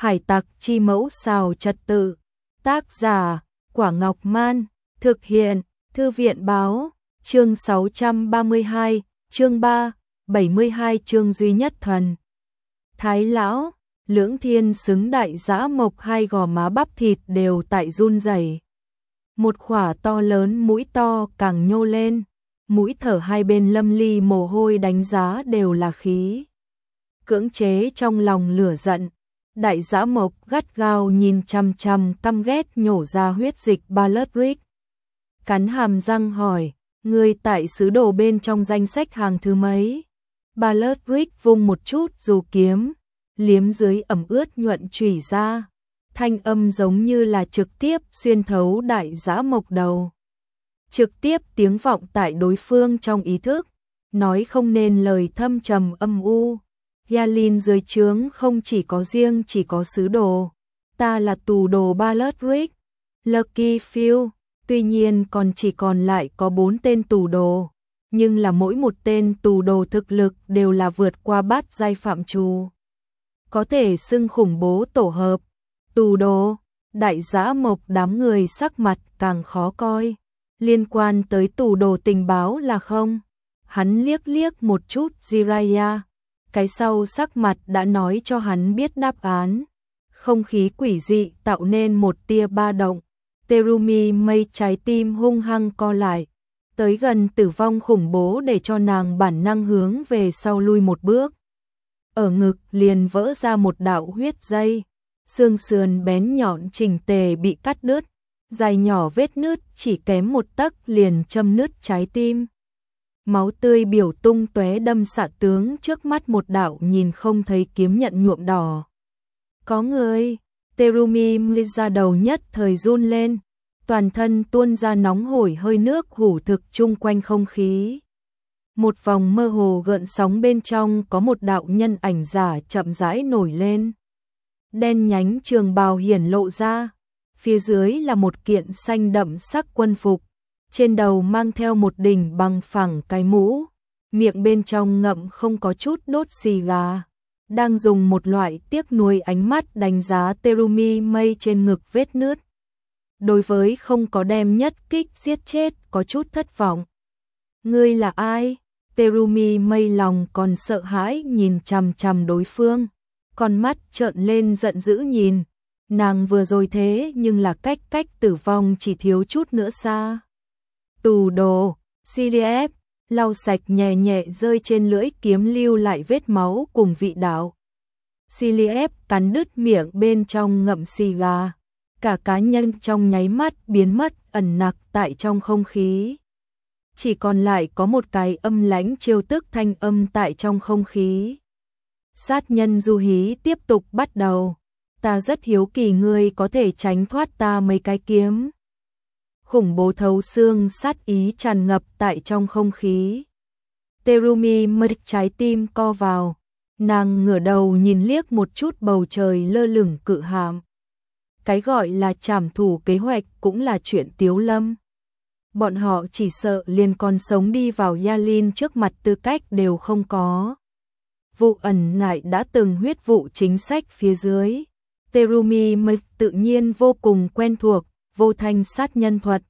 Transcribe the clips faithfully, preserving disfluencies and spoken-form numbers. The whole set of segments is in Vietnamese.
Hải tặc chi mẫu xào trật tự. Tác giả, Quả Ngọc Man. Thực hiện, Thư viện báo. Chương sáu trăm ba mươi hai, chương ba, bảy mươi hai chương duy nhất thần. Thái lão, Lưỡng Thiên xứng đại dã mộc, hai gò má bắp thịt đều tại run rẩy. Một khỏa to lớn mũi to càng nhô lên, mũi thở hai bên lâm ly mồ hôi đánh giá đều là khí. Cưỡng chế trong lòng lửa giận, đại dã mộc gắt gao nhìn chằm chằm căm ghét nhổ ra huyết dịch Baleric. Cắn hàm răng hỏi, người tại sứ đồ bên trong danh sách hàng thứ mấy? Baleric vung một chút dù kiếm, liếm dưới ẩm ướt nhuận chủy ra, thanh âm giống như là trực tiếp xuyên thấu đại dã mộc đầu. Trực tiếp tiếng vọng tại đối phương trong ý thức, nói không nên lời thâm trầm âm u. Yalin dưới trướng không chỉ có riêng chỉ có sứ đồ, ta là tù đồ Baleric, Lucky Phil, tuy nhiên còn chỉ còn lại có bốn tên tù đồ, nhưng là mỗi một tên tù đồ thực lực đều là vượt qua bát giai phạm trù. Có thể xưng khủng bố tổ hợp, tù đồ, đại dã mộc đám người sắc mặt càng khó coi. Liên quan tới tù đồ tình báo là không? Hắn liếc liếc một chút Jiraiya, cái sau sắc mặt đã nói cho hắn biết đáp án. Không khí quỷ dị tạo nên một tia ba động. Terumi mây trái tim hung hăng co lại, tới gần tử vong khủng bố để cho nàng bản năng hướng về sau lui một bước. Ở ngực liền vỡ ra một đạo huyết dây, xương sườn bén nhọn chỉnh tề bị cắt đứt, dài nhỏ vết nứt chỉ kém một tấc liền châm nứt trái tim. Máu tươi biểu tung tóe đâm xạ tướng trước mắt một đạo nhìn không thấy kiếm nhận nhuộm đỏ. Có người, Terumi ra đầu nhất thời run lên, toàn thân tuôn ra nóng hổi hơi nước hủ thực chung quanh không khí. Một vòng mơ hồ gợn sóng bên trong có một đạo nhân ảnh giả chậm rãi nổi lên. Đen nhánh trường bào hiển lộ ra, phía dưới là một kiện xanh đậm sắc quân phục, trên đầu mang theo một đỉnh bằng phẳng cái mũ, miệng bên trong ngậm không có chút đốt xì gà, đang dùng một loại tiếc nuối ánh mắt đánh giá Terumi mây trên ngực vết nứt. Đối với không có đem nhất kích giết chết có chút thất vọng. Ngươi là ai? Terumi mây lòng còn sợ hãi nhìn chằm chằm đối phương, con mắt trợn lên giận dữ nhìn. Nàng vừa rồi thế nhưng là cách cách tử vong chỉ thiếu chút nữa xa. Tù đồ, Siliep, lau sạch nhẹ nhẹ rơi trên lưỡi kiếm lưu lại vết máu cùng vị đạo. Siliep cắn đứt miệng bên trong ngậm xì gà, cả cá nhân trong nháy mắt biến mất ẩn nặc tại trong không khí. Chỉ còn lại có một cái âm lãnh chiêu tức thanh âm tại trong không khí. Sát nhân du hí tiếp tục bắt đầu. Ta rất hiếu kỳ ngươi có thể tránh thoát ta mấy cái kiếm. Khủng bố thấu xương sát ý tràn ngập tại trong không khí. Terumi mất trái tim co vào. Nàng ngửa đầu nhìn liếc một chút bầu trời lơ lửng cự hạm. Cái gọi là trảm thủ kế hoạch cũng là chuyện tiếu lâm. Bọn họ chỉ sợ liền còn sống đi vào Yalin trước mặt tư cách đều không có. Vụ ẩn lại đã từng huyết vụ chính sách phía dưới. Terumi mới tự nhiên vô cùng quen thuộc, vô thanh sát nhân thuật.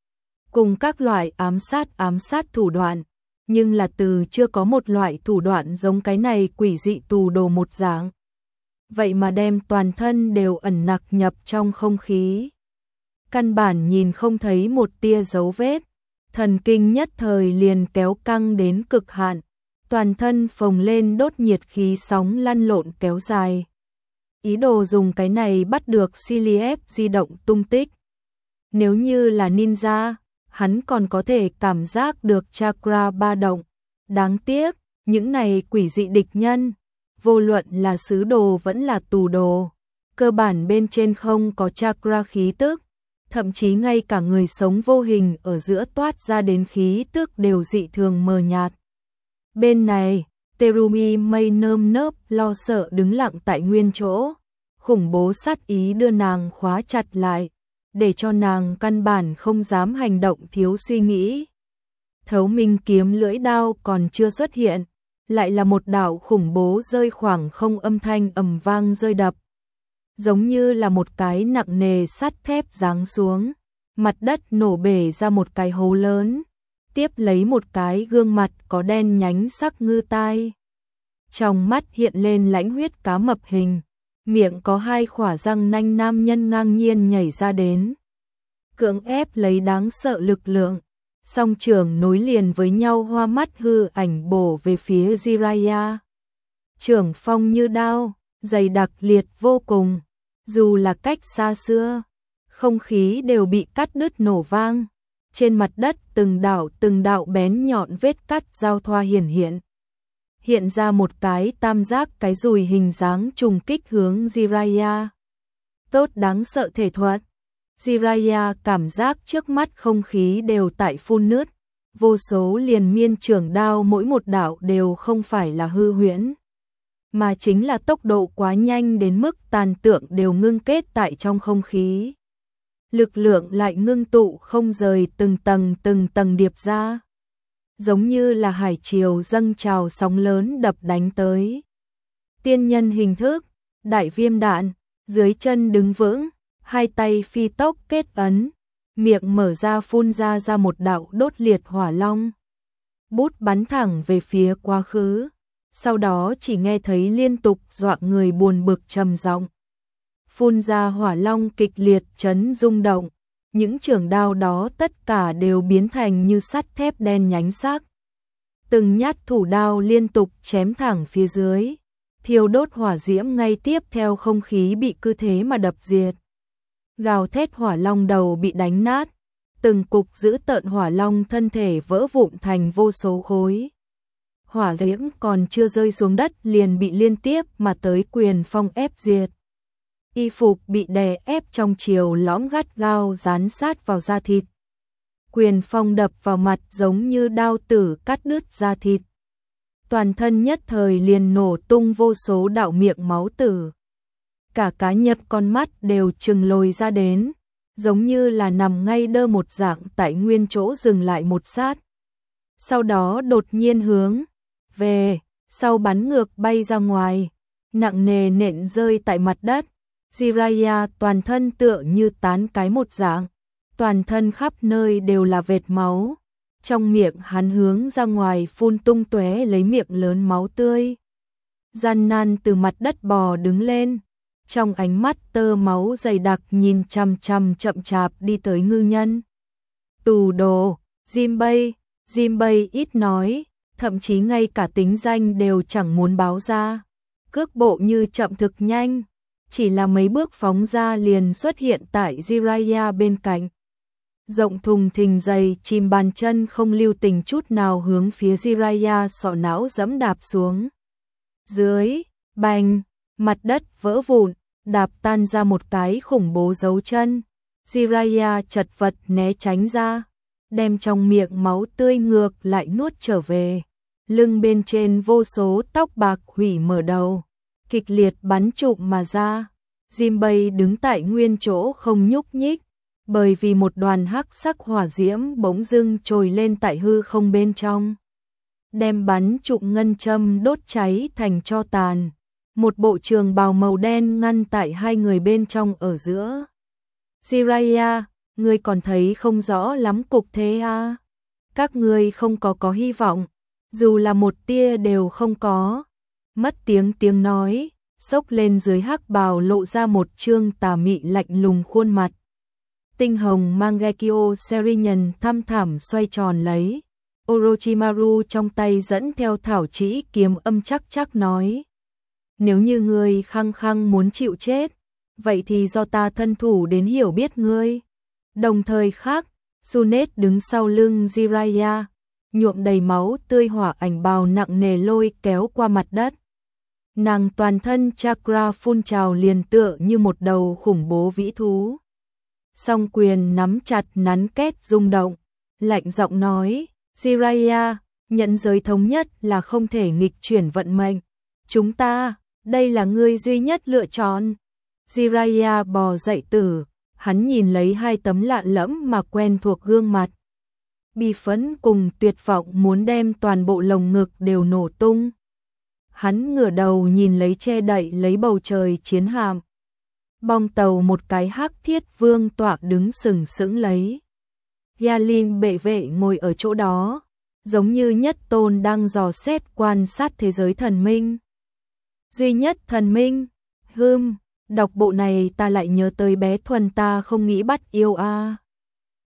Cùng các loại ám sát ám sát thủ đoạn, nhưng là từ chưa có một loại thủ đoạn giống cái này quỷ dị tù đồ một dạng. Vậy mà đem toàn thân đều ẩn nặc nhập trong không khí. Căn bản nhìn không thấy một tia dấu vết, thần kinh nhất thời liền kéo căng đến cực hạn, toàn thân phồng lên đốt nhiệt khí sóng lăn lộn kéo dài. Ý đồ dùng cái này bắt được Siliep di động tung tích. Nếu như là ninja, hắn còn có thể cảm giác được chakra ba động. Đáng tiếc, những này quỷ dị địch nhân, vô luận là sứ đồ vẫn là tù đồ, cơ bản bên trên không có chakra khí tức, thậm chí ngay cả người sống vô hình ở giữa toát ra đến khí tức đều dị thường mờ nhạt. Bên này, Terumi mây nơm nớp lo sợ đứng lặng tại nguyên chỗ, khủng bố sát ý đưa nàng khóa chặt lại, để cho nàng căn bản không dám hành động thiếu suy nghĩ. Thấu minh kiếm lưỡi đao còn chưa xuất hiện, lại là một đạo khủng bố rơi khoảng không âm thanh ầm vang rơi đập. giống như là một cái nặng nề sắt thép giáng xuống, mặt đất nổ bể ra một cái hố lớn, tiếp lấy một cái gương mặt có đen nhánh sắc ngư tai. Trong mắt hiện lên lãnh huyết cá mập hình, miệng có hai khỏa răng nanh nam nhân ngang nhiên nhảy ra đến. Cưỡng ép lấy đáng sợ lực lượng, song trường nối liền với nhau hoa mắt hư ảnh bổ về phía Jiraiya. Trường phong như đao, dày đặc liệt vô cùng, dù là cách xa xưa, không khí đều bị cắt đứt nổ vang. Trên mặt đất từng đạo từng đạo bén nhọn vết cắt giao thoa hiển hiện. Hiện ra một cái tam giác cái dùi hình dáng trùng kích hướng Jiraiya. Tốt đáng sợ thể thuật. Jiraiya cảm giác trước mắt không khí đều tại phun nứt, vô số liền miên trường đao mỗi một đạo đều không phải là hư huyễn, mà chính là tốc độ quá nhanh đến mức tàn tượng đều ngưng kết tại trong không khí. Lực lượng lại ngưng tụ không rời từng tầng từng tầng điệp ra, giống như là hải triều dâng trào sóng lớn đập đánh tới. Tiên nhân hình thức, đại viêm đạn, dưới chân đứng vững, hai tay phi tốc kết ấn, miệng mở ra phun ra ra một đạo đốt liệt hỏa long. Bút bắn thẳng về phía quá khứ, sau đó chỉ nghe thấy liên tục dọa người buồn bực trầm giọng. Phun ra hỏa long kịch liệt chấn rung động, những trường đao đó tất cả đều biến thành như sắt thép đen nhánh sắc. Từng nhát thủ đao liên tục chém thẳng phía dưới, thiêu đốt hỏa diễm ngay tiếp theo không khí bị cứ thế mà đập diệt. Gào thét hỏa long đầu bị đánh nát, từng cục dữ tợn hỏa long thân thể vỡ vụn thành vô số khối. Hỏa diễm còn chưa rơi xuống đất liền bị liên tiếp mà tới quyền phong ép diệt. Y phục bị đè ép trong chiều lõm gắt gao dán sát vào da thịt. Quyền phong đập vào mặt giống như đao tử cắt đứt da thịt. Toàn thân nhất thời liền nổ tung vô số đạo miệng máu tử. Cả cá nhập con mắt đều trừng lồi ra đến, giống như là nằm ngay đơ một dạng tại nguyên chỗ dừng lại một sát. Sau đó đột nhiên hướng về, sau bắn ngược bay ra ngoài, nặng nề nện rơi tại mặt đất. Jiraiya toàn thân tựa như tán cái một dạng, toàn thân khắp nơi đều là vệt máu. Trong miệng hắn hướng ra ngoài phun tung tóe lấy miệng lớn máu tươi. Gian nan từ mặt đất bò đứng lên, trong ánh mắt tơ máu dày đặc nhìn chằm chằm chậm chạp đi tới ngư nhân. Tù đồ, Jinbei, Jinbei ít nói, thậm chí ngay cả tính danh đều chẳng muốn báo ra. Cước bộ như chậm thực nhanh, chỉ là mấy bước phóng ra liền xuất hiện tại Jiraiya bên cạnh. Rộng thùng thình dày chìm bàn chân không lưu tình chút nào hướng phía Jiraiya sọ não giẫm đạp xuống. Dưới, bành, mặt đất vỡ vụn, đạp tan ra một cái khủng bố dấu chân. Jiraiya chật vật né tránh ra, đem trong miệng máu tươi ngược lại nuốt trở về. Lưng bên trên vô số tóc bạc hủy mở đầu, kịch liệt bắn trụm mà ra. Jinbei đứng tại nguyên chỗ không nhúc nhích, bởi vì một đoàn hắc sắc hỏa diễm bỗng dưng trồi lên tại hư không bên trong, đem bắn trụm ngân châm đốt cháy thành tro tàn. Một bộ trường bào màu đen ngăn tại hai người bên trong ở giữa. Jiraiya, ngươi còn thấy không rõ lắm cục thế à? Các ngươi không có có hy vọng, dù là một tia đều không có. Mất tiếng tiếng nói, xốc lên dưới hắc bào lộ ra một trương tà mị lạnh lùng khuôn mặt. Tinh hồng Mangekyo Serenian thăm thẳm xoay tròn lấy. Orochimaru trong tay dẫn theo thảo chỉ kiếm âm chắc chắc nói. Nếu như ngươi khăng khăng muốn chịu chết, vậy thì do ta thân thủ đến hiểu biết ngươi. Đồng thời khác, Sunet đứng sau lưng Jiraiya, nhuộm đầy máu tươi hỏa ảnh bào nặng nề lôi kéo qua mặt đất. Nàng toàn thân chakra phun trào liền tựa như một đầu khủng bố vĩ thú. Song quyền nắm chặt nắn két rung động, lạnh giọng nói, Jiraiya, nhận giới thống nhất là không thể nghịch chuyển vận mệnh. Chúng ta, đây là ngươi duy nhất lựa chọn. Jiraiya bò dậy từ, hắn nhìn lấy hai tấm lạ lẫm mà quen thuộc gương mặt. Bi phẫn cùng tuyệt vọng muốn đem toàn bộ lồng ngực đều nổ tung. Hắn ngửa đầu nhìn lấy che đậy lấy bầu trời chiến hạm. bong tàu một cái hắc thiết vương tọa đứng sừng sững lấy. Yalin bệ vệ ngồi ở chỗ đó, giống như nhất tôn đang dò xét quan sát thế giới thần minh. Duy nhất thần minh, hưm, đọc bộ này ta lại nhớ tới bé Thuần ta không nghĩ bắt yêu a. À.